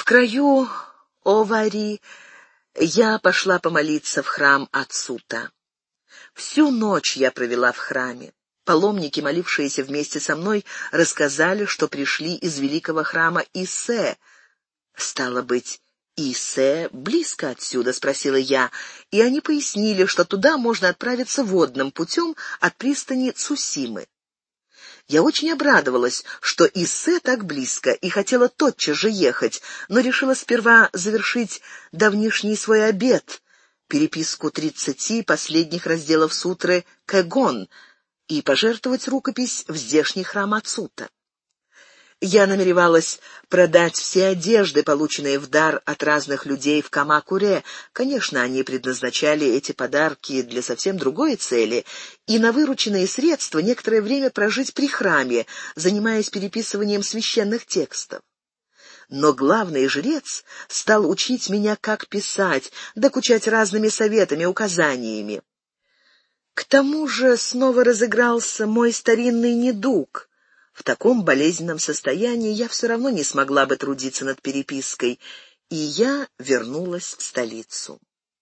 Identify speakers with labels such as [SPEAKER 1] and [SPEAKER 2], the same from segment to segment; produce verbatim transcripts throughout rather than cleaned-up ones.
[SPEAKER 1] краю Овари я пошла помолиться в храм Ацута. Всю ночь я провела в храме. Паломники, молившиеся вместе со мной, рассказали, что пришли из великого храма Исе. «Стало быть, Исе близко отсюда?» — спросила я, и они пояснили, что туда можно отправиться водным путем от пристани Цусимы. Я очень обрадовалась, что Исе так близко, и хотела тотчас же ехать, но решила сперва завершить давнишний свой обет, переписку тридцати последних разделов сутры Кэгон, и пожертвовать рукопись в здешний храм Ацута. Я намеревалась продать все одежды, полученные в дар от разных людей в Камакуре. Конечно, они предназначали эти подарки для совсем другой цели, и на вырученные средства некоторое время прожить при храме, занимаясь переписыванием священных текстов. Но главный жрец стал учить меня, как писать, докучать разными советами, указаниями. К тому же снова разыгрался мой старинный недуг. В таком болезненном состоянии я все равно не смогла бы трудиться над перепиской, и я вернулась в столицу.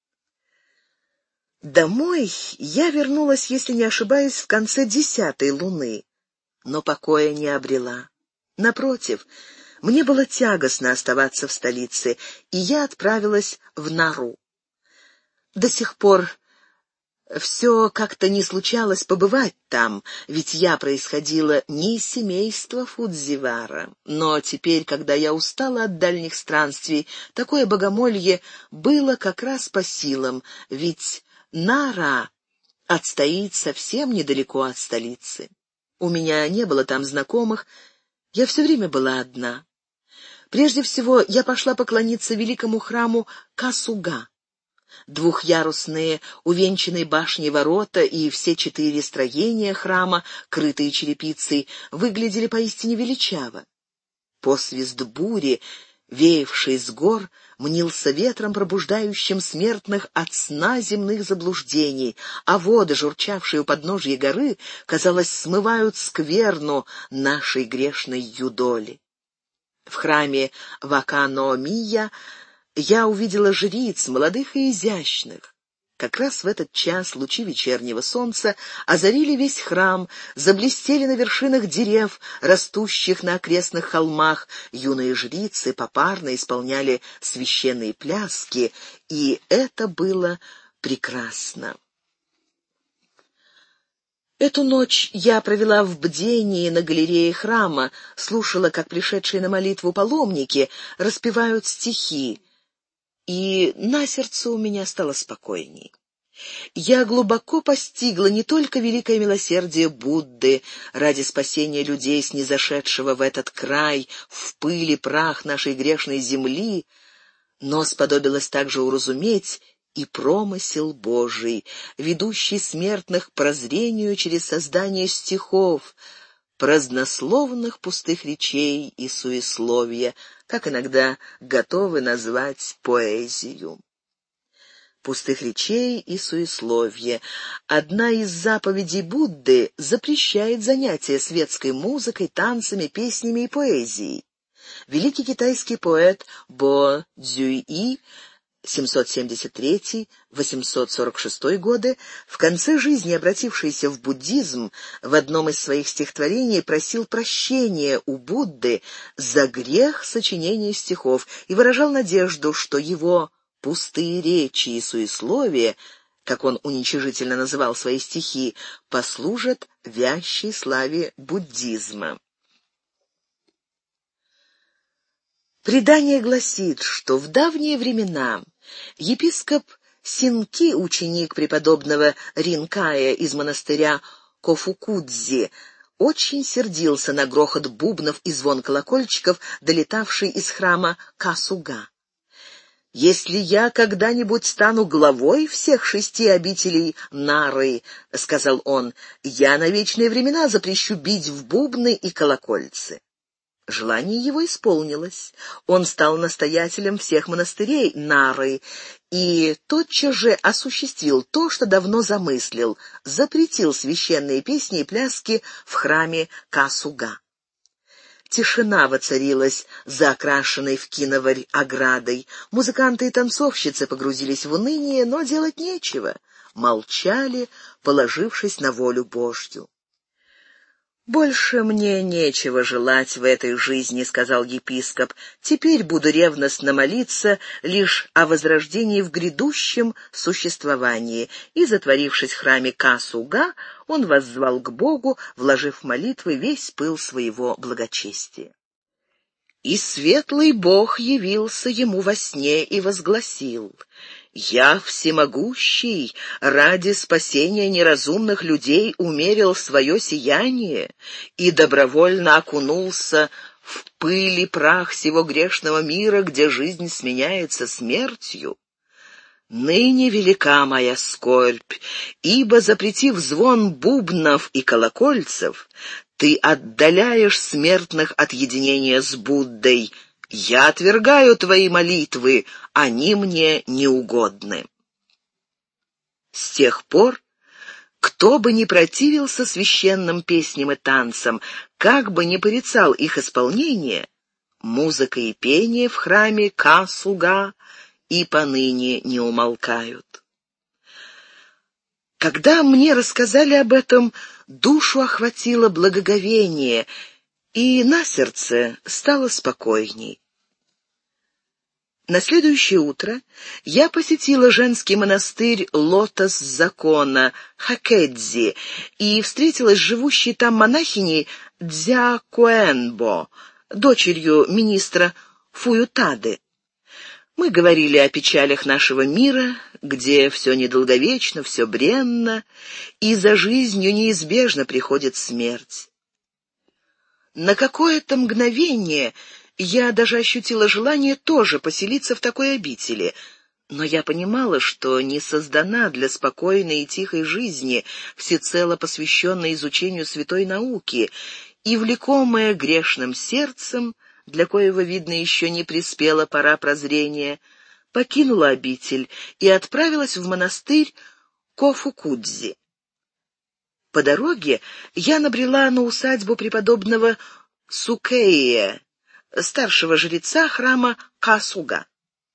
[SPEAKER 1] Домой я вернулась, если не ошибаюсь, в конце десятой луны, но покоя не обрела. Напротив, мне было тягостно оставаться в столице, и я отправилась в Нару. До сих пор все как-то не случалось побывать там, ведь я происходила не из семейства Фудзивара. Но теперь, когда я устала от дальних странствий, такое богомолье было как раз по силам, ведь Нара отстоит совсем недалеко от столицы. У меня не было там знакомых, я все время была одна. Прежде всего, я пошла поклониться великому храму Касуга. Двухъярусные, увенчанные башней ворота и все четыре строения храма, крытые черепицей, выглядели поистине величаво. Посвист бури, веявший с гор, мнился ветром, пробуждающим смертных от сна земных заблуждений, а воды, журчавшие у подножья горы, казалось, смывают скверну нашей грешной юдоли. В храме Вакано-Мия я увидела жриц, молодых и изящных. Как раз в этот час лучи вечернего солнца озарили весь храм, заблестели на вершинах дерев, растущих на окрестных холмах. Юные жрицы попарно исполняли священные пляски, и это было прекрасно. Эту ночь я провела в бдении на галерее храма, слушала, как пришедшие на молитву паломники распевают стихи, и на сердце у меня стало спокойней. Я глубоко постигла не только великое милосердие Будды ради спасения людей, снизошедшего в этот край, в пыль и прах нашей грешной земли, но сподобилась также уразуметь и промысел Божий, ведущий смертных к прозрению через создание стихов, празднословных пустых речей и суесловия, как иногда готовы назвать поэзию. Пустых речей и суесловия. Одна из заповедей Будды запрещает занятия светской музыкой, танцами, песнями и поэзией. Великий китайский поэт Бо Цзюй семьсот семьдесят третий — восемьсот сорок шестой годы, в конце жизни обратившийся в буддизм, в одном из своих стихотворений просил прощения у Будды за грех сочинения стихов и выражал надежду, что его пустые речи и суесловия, как он уничижительно называл свои стихи, послужат вящей славе буддизма. Предание гласит, что в давние времена епископ Синки, ученик преподобного Ринкая из монастыря Кофукудзи, очень сердился на грохот бубнов и звон колокольчиков, долетавший из храма Касуга. «Если я когда-нибудь стану главой всех шести обителей Нары, — сказал он, — я на вечные времена запрещу бить в бубны и колокольцы». Желание его исполнилось. Он стал настоятелем всех монастырей Нары и тотчас же осуществил то, что давно замыслил, запретил священные песни и пляски в храме Касуга. Тишина воцарилась за окрашенной в киноварь оградой. Музыканты и танцовщицы погрузились в уныние, но делать нечего. Молчали, положившись на волю Божью. «Больше мне нечего желать в этой жизни», — сказал епископ. «Теперь буду ревностно молиться лишь о возрождении в грядущем существовании». И, затворившись в храме Ка-Суга, он воззвал к Богу, вложив в молитвы весь пыл своего благочестия. И светлый Бог явился ему во сне и возгласил: «Я, всемогущий, ради спасения неразумных людей умерил свое сияние и добровольно окунулся в пыль и прах сего грешного мира, где жизнь сменяется смертью. Ныне велика моя скорбь, ибо, запретив звон бубнов и колокольцев, ты отдаляешь смертных от единения с Буддой. Я отвергаю твои молитвы, они мне неугодны». С тех пор, кто бы ни противился священным песням и танцам, как бы ни порицал их исполнение, музыка и пение в храме Ка-Суга и поныне не умолкают. Когда мне рассказали об этом, душу охватило благоговение, и на сердце стало спокойней. На следующее утро я посетила женский монастырь «Лотос закона» Хакэдзи и встретилась с живущей там монахиней Дзякуэнбо, дочерью министра Фуютады. Мы говорили о печалях нашего мира, где все недолговечно, все бренно, и за жизнью неизбежно приходит смерть. На какое-то мгновение я даже ощутила желание тоже поселиться в такой обители, но я понимала, что не создана для спокойной и тихой жизни, всецело посвященной изучению святой науки, и, влекомая грешным сердцем, для коего, видно, еще не приспела пора прозрения, покинула обитель и отправилась в монастырь Кофукудзи. По дороге я набрела на усадьбу преподобного Сукэйе, старшего жреца храма Ка-Суга.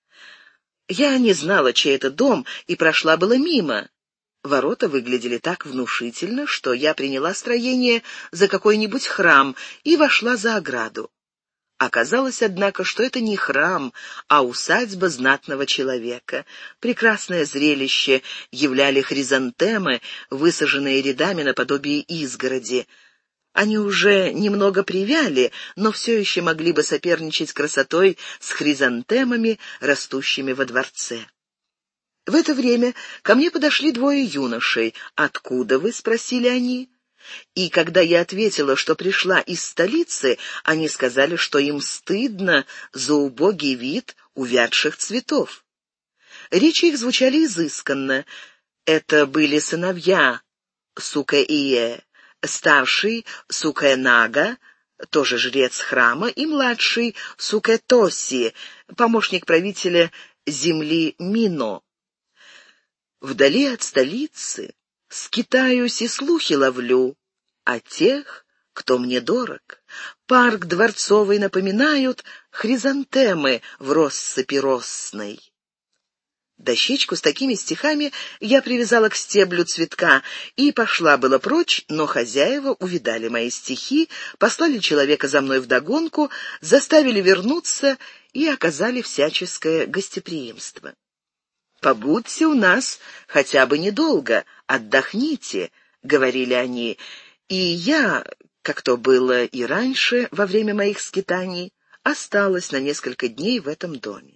[SPEAKER 1] Я не знала, чей это дом, и прошла было мимо. Ворота выглядели так внушительно, что я приняла строение за какой-нибудь храм и вошла за ограду. Оказалось, однако, что это не храм, а усадьба знатного человека. Прекрасное зрелище являли хризантемы, высаженные рядами наподобие изгороди. Они уже немного привяли, но все еще могли бы соперничать красотой с хризантемами, растущими во дворце. В это время ко мне подошли двое юношей. «Откуда вы?» — спросили они. И когда я ответила, что пришла из столицы, они сказали, что им стыдно за убогий вид увядших цветов. Речи их звучали изысканно. Это были сыновья Сукэйе, старший Сукэ-Нага, тоже жрец храма, и младший Сукэ-Тоси, помощник правителя земли Мино. Вдали от столицы скитаюсь и слухи ловлю о тех, кто мне дорог. Парк дворцовый напоминают хризантемы в россыпи росной. Дощечку с такими стихами я привязала к стеблю цветка и пошла было прочь, но хозяева увидали мои стихи, послали человека за мной вдогонку, заставили вернуться и оказали всяческое гостеприимство. «Побудьте у нас хотя бы недолго, отдохните», — говорили они, и я, как то было и раньше во время моих скитаний, осталась на несколько дней в этом доме.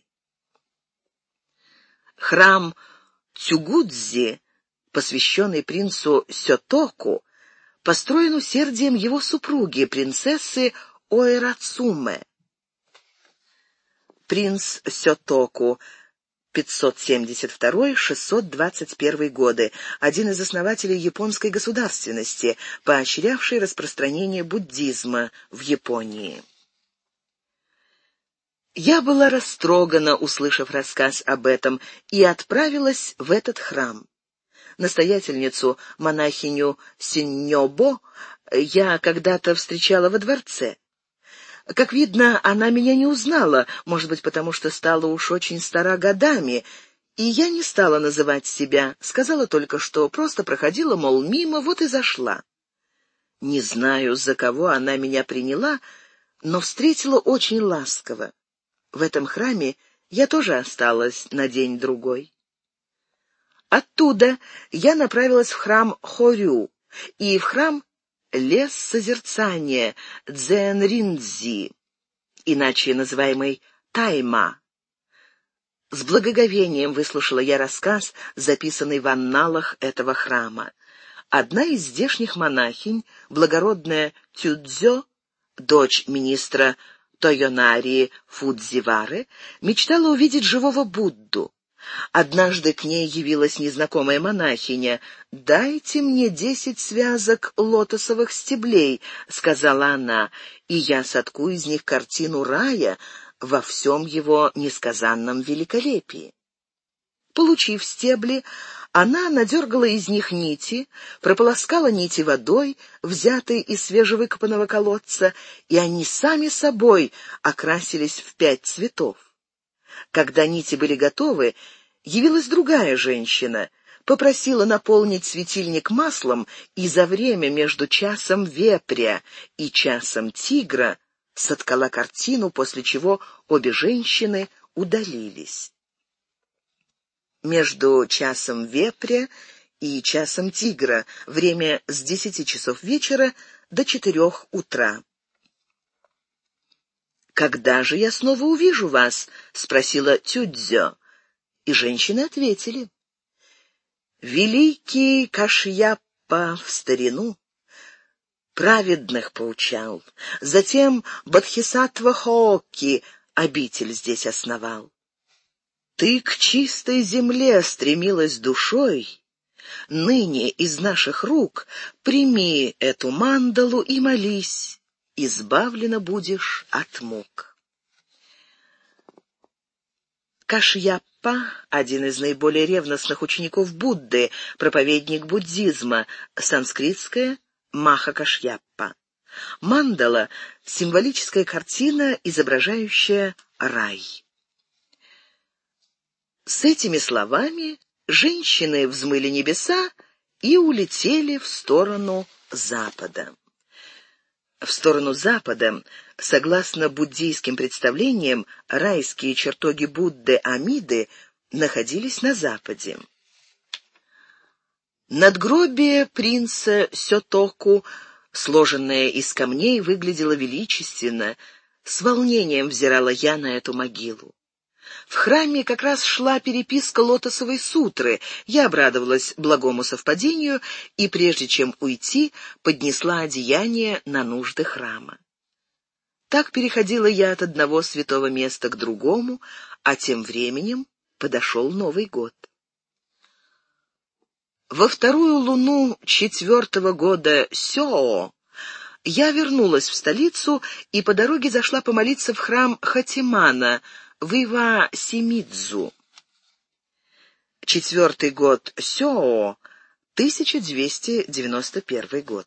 [SPEAKER 1] Храм Цюгудзи, посвященный принцу Сётоку, построен усердием его супруги, принцессы Оэрацуме. Принц Сётоку, пятьсот семьдесят второй — шестьсот двадцать первый годы, один из основателей японской государственности, поощрявший распространение буддизма в Японии. Я была растрогана, услышав рассказ об этом, и отправилась в этот храм. Настоятельницу, монахиню Синьобо, я когда-то встречала во дворце. Как видно, она меня не узнала, может быть, потому что стала уж очень стара годами, и я не стала называть себя, сказала только, что просто проходила, мол, мимо, вот и зашла. Не знаю, за кого она меня приняла, но встретила очень ласково. В этом храме я тоже осталась на день-другой. Оттуда я направилась в храм Хорю и в храм Лес созерцания Дзен-Риндзи, иначе называемый Тайма. С благоговением выслушала я рассказ, записанный в анналах этого храма. Одна из здешних монахинь, благородная Тюдзё, дочь министра Тойонари Фудзивары, мечтала увидеть живого Будду. Однажды к ней явилась незнакомая монахиня. «Дайте мне десять связок лотосовых стеблей», — сказала она, — «и я сотку из них картину рая во всем его несказанном великолепии». Получив стебли, она надергала из них нити, прополоскала нити водой, взятой из свежевыкопанного колодца, и они сами собой окрасились в пять цветов. Когда нити были готовы, явилась другая женщина, попросила наполнить светильник маслом, и за время между часом вепря и часом тигра соткала картину, после чего обе женщины удалились. Между часом вепря и часом тигра время с десяти часов вечера до четырех утра. «Когда же я снова увижу вас?» — спросила Тюдзё. И женщины ответили: «Великий Кашьяпа в старину праведных поучал, затем Бодхисаттва Хоокки обитель здесь основал. Ты к чистой земле стремилась душой, ныне из наших рук прими эту мандалу и молись, избавлена будешь от мук». Кашьяпа — один из наиболее ревностных учеников Будды, проповедник буддизма, санскритское Маха Кашьяпа. Мандала — символическая картина, изображающая рай. С этими словами женщины взмыли небеса и улетели в сторону запада. В сторону запада, согласно буддийским представлениям, райские чертоги Будды Амиды находились на западе. Надгробие принца Сётоку, сложенное из камней, выглядело величественно. С волнением взирала я на эту могилу. В храме как раз шла переписка лотосовой сутры. Я обрадовалась благому совпадению и, прежде чем уйти, поднесла одеяние на нужды храма. Так переходила я от одного святого места к другому, а тем временем подошел Новый год. Во вторую луну четвертого года Сёо я вернулась в столицу и по дороге зашла помолиться в храм Хатимана в Ива-Симидзу. Четвертый год Сёо, тысяча двести девяносто первый год.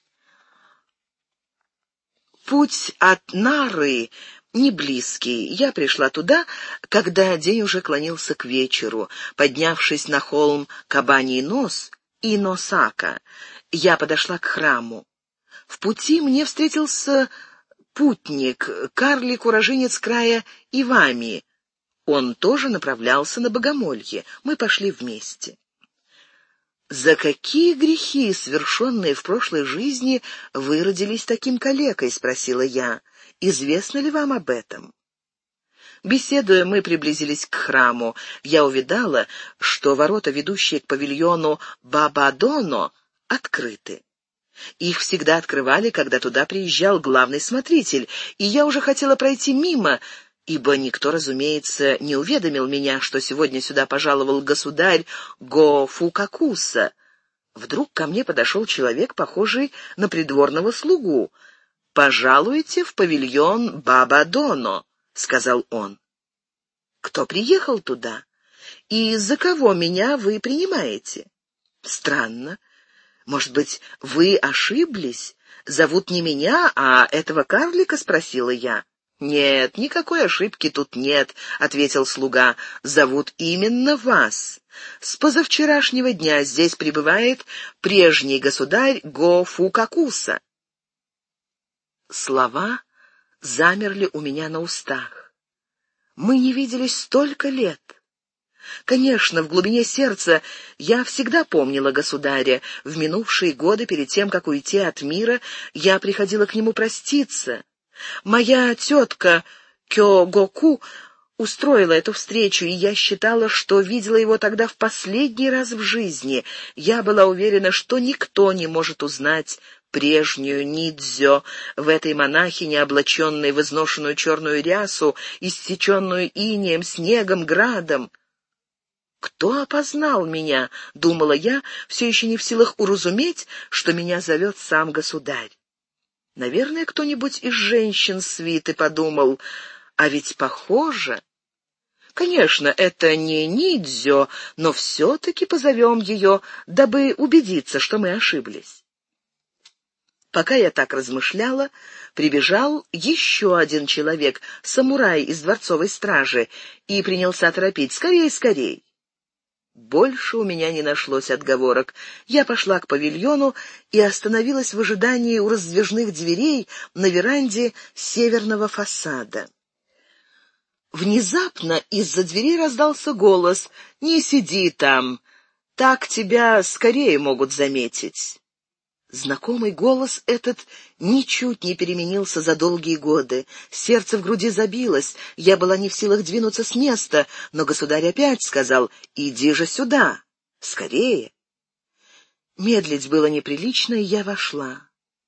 [SPEAKER 1] Путь от Нары не близкий. Я пришла туда, когда день уже клонился к вечеру. Поднявшись на холм Кабаний нос и Носака, я подошла к храму. В пути мне встретился путник, карлик-уроженец края Ивами. Он тоже направлялся на Богомолье. Мы пошли вместе. «За какие грехи, совершенные в прошлой жизни, вы родились таким калекой?» — спросила я. «Известно ли вам об этом?» Беседуя, мы приблизились к храму. Я увидала, что ворота, ведущие к павильону Бабадоно, открыты. Их всегда открывали, когда туда приезжал главный смотритель, и я уже хотела пройти мимо, ибо никто, разумеется, не уведомил меня, что сегодня сюда пожаловал государь Го-Фукакуса. Вдруг ко мне подошел человек, похожий на придворного слугу. «Пожалуйте в павильон Бабадоно», — сказал он. «Кто приехал туда? И за кого меня вы принимаете?» «Странно. Может быть, вы ошиблись? «Зовут не меня, а этого карлика?» — спросила я. «Нет, никакой ошибки тут нет», — ответил слуга. «Зовут именно вас. С позавчерашнего дня здесь пребывает прежний государь Го-Фу-Какуса». Слова замерли у меня на устах. Мы не виделись столько лет. Конечно, в глубине сердца я всегда помнила государя. В минувшие годы, перед тем, как уйти от мира, я приходила к нему проститься. Моя тетка Кёгоку устроила эту встречу, и я считала, что видела его тогда в последний раз в жизни. Я была уверена, что никто не может узнать прежнюю Нидзё в этой монахине, облаченной в изношенную черную рясу, иссеченную инеем, снегом, градом. «Кто опознал меня?» — думала я, все еще не в силах уразуметь, что меня зовет сам государь. Наверное, кто-нибудь из женщин свиты подумал, а ведь похоже. Конечно, это не Нидзё, но все-таки позовем ее, дабы убедиться, что мы ошиблись. Пока я так размышляла, прибежал еще один человек, самурай из дворцовой стражи, и принялся торопить: «Скорей, скорей!» Больше у меня не нашлось отговорок. Я пошла к павильону и остановилась в ожидании у раздвижных дверей на веранде северного фасада. Внезапно из-за двери раздался голос: «Не сиди там, так тебя скорее могут заметить». Знакомый голос этот ничуть не переменился за долгие годы. Сердце в груди забилось, я была не в силах двинуться с места, но государь опять сказал: «Иди же сюда, скорее». Медлить было неприлично, и я вошла.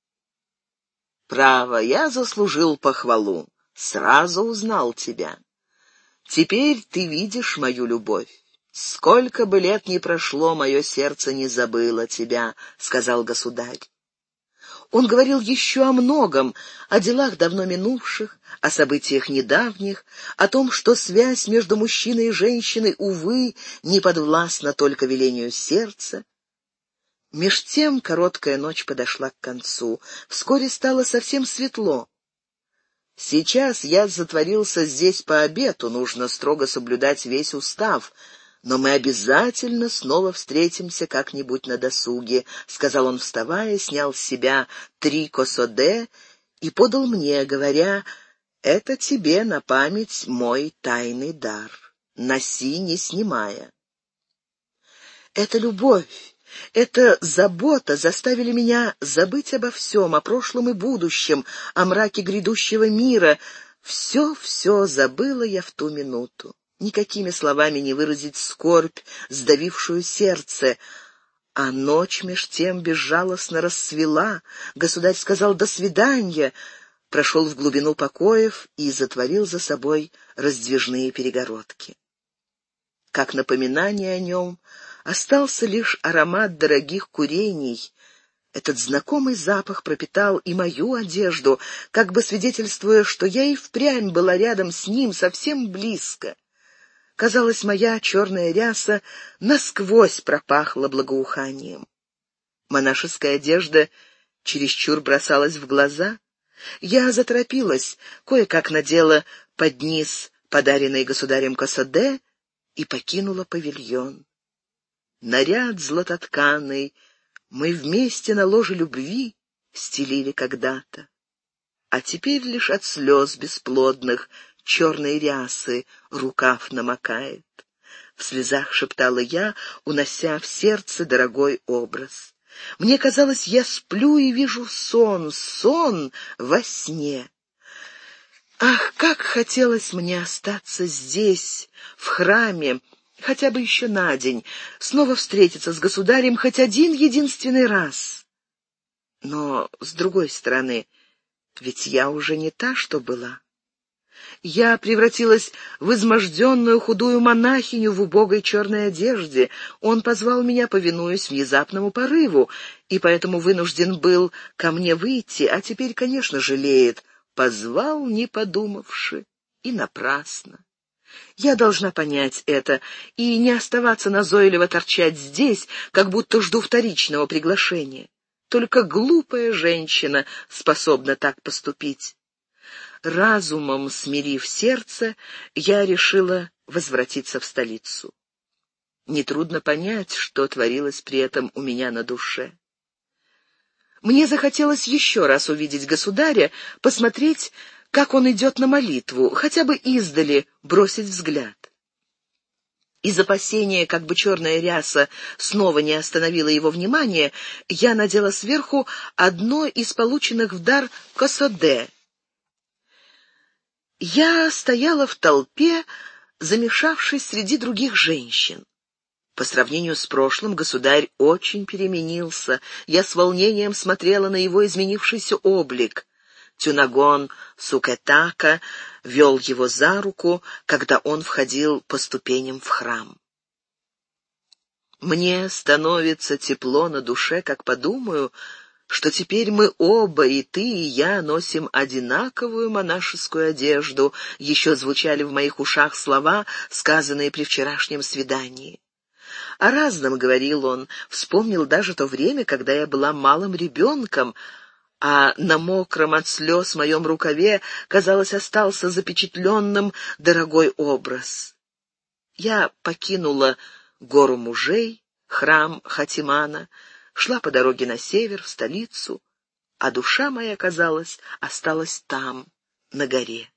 [SPEAKER 1] «Право, я заслужил похвалу, сразу узнал тебя. Теперь ты видишь мою любовь. Сколько бы лет ни прошло, мое сердце не забыло тебя», — сказал государь. Он говорил еще о многом, о делах давно минувших, о событиях недавних, о том, что связь между мужчиной и женщиной, увы, не подвластна только велению сердца. Меж тем короткая ночь подошла к концу. Вскоре стало совсем светло. «Сейчас я затворился здесь по обету, нужно строго соблюдать весь устав, но мы обязательно снова встретимся как-нибудь на досуге», — сказал он, вставая, снял с себя три косоде и подал мне, говоря: «Это тебе на память мой тайный дар. Носи, не снимая». Эта любовь, эта забота заставили меня забыть обо всем, о прошлом и будущем, о мраке грядущего мира. Все-все забыла я в ту минуту. Никакими словами не выразить скорбь, сдавившую сердце. А ночь меж тем безжалостно рассвела. Государь сказал «до свидания», прошел в глубину покоев и затворил за собой раздвижные перегородки. Как напоминание о нем остался лишь аромат дорогих курений. Этот знакомый запах пропитал и мою одежду, как бы свидетельствуя, что я и впрямь была рядом с ним, совсем близко. Казалось, моя черная ряса насквозь пропахла благоуханием. Монашеская одежда чересчур бросалась в глаза. Я заторопилась, кое-как надела под низ подаренный государем косоде и покинула павильон. Наряд златотканый мы вместе на ложе любви стелили когда-то, а теперь лишь от слез бесплодных черной рясы рукав намокает. В слезах шептала я, унося в сердце дорогой образ. Мне казалось, я сплю и вижу сон, сон во сне. Ах, как хотелось мне остаться здесь, в храме, хотя бы еще на день, снова встретиться с государем хоть один единственный раз. Но, с другой стороны, ведь я уже не та, что была. Я превратилась в изможденную худую монахиню в убогой черной одежде. Он позвал меня, повинуясь внезапному порыву, и поэтому вынужден был ко мне выйти, а теперь, конечно, жалеет. Позвал, не подумавши, и напрасно. Я должна понять это и не оставаться назойливо торчать здесь, как будто жду вторичного приглашения. Только глупая женщина способна так поступить. Разумом смирив сердце, я решила возвратиться в столицу. Нетрудно понять, что творилось при этом у меня на душе. Мне захотелось еще раз увидеть государя, посмотреть, как он идет на молитву, хотя бы издали бросить взгляд. Из опасения, как бы черная ряса снова не остановила его внимание, я надела сверху одно из полученных в дар косоде. Я стояла в толпе, замешавшись среди других женщин. По сравнению с прошлым государь очень переменился. Я с волнением смотрела на его изменившийся облик. Тюнагон Сукетака вел его за руку, когда он входил по ступеням в храм. Мне становится тепло на душе, как подумаю, что теперь мы оба, и ты, и я, носим одинаковую монашескую одежду. Еще звучали в моих ушах слова, сказанные при вчерашнем свидании. О разном говорил он, вспомнил даже то время, когда я была малым ребенком, а на мокром от слез моем рукаве, казалось, остался запечатленным дорогой образ. Я покинула гору мужей, храм Хатимана, шла по дороге на север, в столицу, а душа моя, казалось, осталась там, на горе.